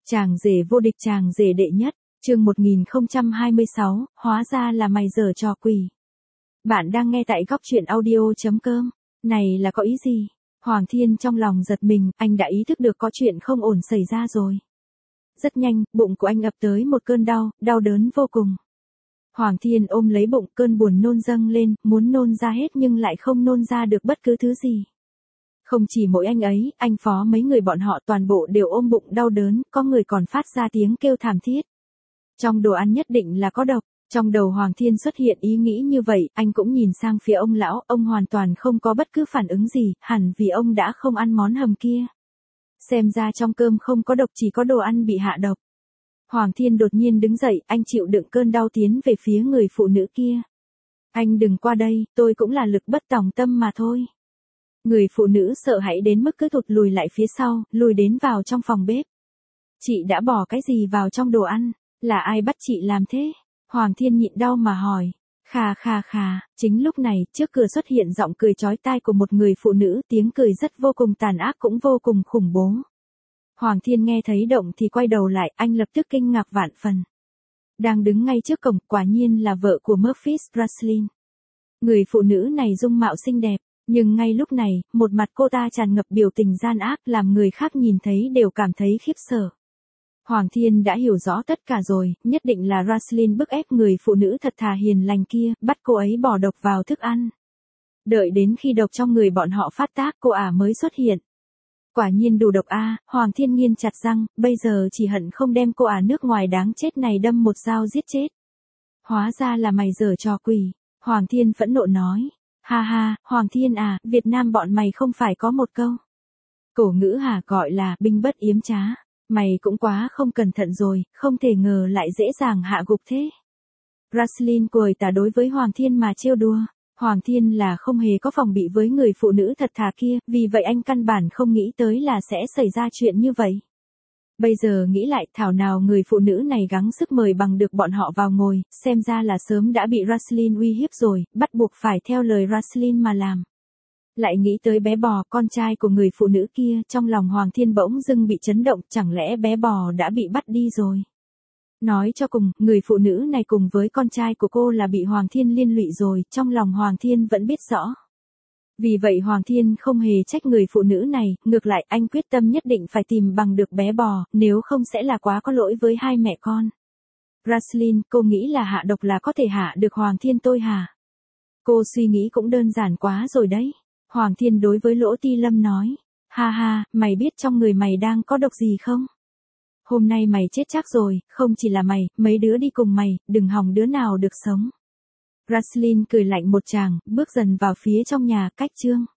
Chàng rể vô địch, chàng rể đệ nhất, chương 1026, hóa ra là mày giở trò quỷ. Bạn đang nghe tại góc truyện audio.com, này là có ý gì? Hoàng Thiên trong lòng giật mình, anh đã ý thức được có chuyện không ổn xảy ra rồi. Rất nhanh, bụng của anh ập tới một cơn đau đớn vô cùng. Hoàng Thiên ôm lấy bụng, cơn buồn nôn dâng lên, muốn nôn ra hết nhưng lại không nôn ra được bất cứ thứ gì. Không chỉ mỗi anh ấy, anh Phó mấy người bọn họ toàn bộ đều ôm bụng đau đớn, có người còn phát ra tiếng kêu thảm thiết. Trong đồ ăn nhất định là có độc. Trong đầu Hoàng Thiên xuất hiện ý nghĩ như vậy, anh cũng nhìn sang phía ông lão, ông hoàn toàn không có bất cứ phản ứng gì, hẳn vì ông đã không ăn món hầm kia. Xem ra trong cơm không có độc, chỉ có đồ ăn bị hạ độc. Hoàng Thiên đột nhiên đứng dậy, anh chịu đựng cơn đau tiến về phía người phụ nữ kia. Anh đừng qua đây, tôi cũng là lực bất tòng tâm mà thôi. Người phụ nữ sợ hãi đến mức cứ thụt lùi lại phía sau, lùi đến vào trong phòng bếp. Chị đã bỏ cái gì vào trong đồ ăn? Là ai bắt chị làm thế? Hoàng Thiên nhịn đau mà hỏi. Khà. Chính lúc này, trước cửa xuất hiện giọng cười chói tai của một người phụ nữ, tiếng cười rất vô cùng tàn ác cũng vô cùng khủng bố. Hoàng Thiên nghe thấy động thì quay đầu lại, anh lập tức kinh ngạc vạn phần. Đang đứng ngay trước cổng, quả nhiên là vợ của Murphy Raslin. Người phụ nữ này dung mạo xinh đẹp, nhưng ngay lúc này, một mặt cô ta tràn ngập biểu tình gian ác làm người khác nhìn thấy đều cảm thấy khiếp sợ. Hoàng Thiên đã hiểu rõ tất cả rồi, nhất định là Raslin bức ép người phụ nữ thật thà hiền lành kia, bắt cô ấy bỏ độc vào thức ăn. Đợi đến khi độc trong người bọn họ phát tác cô ả mới xuất hiện. Quả nhiên đủ độc a, Hoàng Thiên nghiến chặt răng, bây giờ chỉ hận không đem cô ả nước ngoài đáng chết này đâm một dao giết chết. Hóa ra là mày giở trò quỷ, Hoàng Thiên phẫn nộ nói. Ha, Hoàng Thiên à, Việt Nam bọn mày không phải có một câu cổ ngữ hả, gọi là binh bất yếm trá. Mày cũng quá không cẩn thận rồi, không thể ngờ lại dễ dàng hạ gục thế. Raslin cười tà đối với Hoàng Thiên mà trêu đùa. Hoàng Thiên là không hề có phòng bị với người phụ nữ thật thà kia, vì vậy anh căn bản không nghĩ tới là sẽ xảy ra chuyện như vậy. Bây giờ nghĩ lại, thảo nào người phụ nữ này gắng sức mời bằng được bọn họ vào ngồi, xem ra là sớm đã bị Raslin uy hiếp rồi, bắt buộc phải theo lời Raslin mà làm. Lại nghĩ tới bé bò, con trai của người phụ nữ kia, trong lòng Hoàng Thiên bỗng dưng bị chấn động, chẳng lẽ bé bò đã bị bắt đi rồi. Nói cho cùng, người phụ nữ này cùng với con trai của cô là bị Hoàng Thiên liên lụy rồi, trong lòng Hoàng Thiên vẫn biết rõ. Vì vậy Hoàng Thiên không hề trách người phụ nữ này, ngược lại anh quyết tâm nhất định phải tìm bằng được bé bò, nếu không sẽ là quá có lỗi với hai mẹ con. Raslin, cô nghĩ là hạ độc là có thể hạ được Hoàng Thiên tôi hả? Cô suy nghĩ cũng đơn giản quá rồi đấy. Hoàng Thiên đối với Lỗ Ti Lâm nói. Ha, mày biết trong người mày đang có độc gì không? Hôm nay mày chết chắc rồi, không chỉ là mày, mấy đứa đi cùng mày, đừng hòng đứa nào được sống. Raslin cười lạnh một tràng, bước dần vào phía trong nhà, cách chương.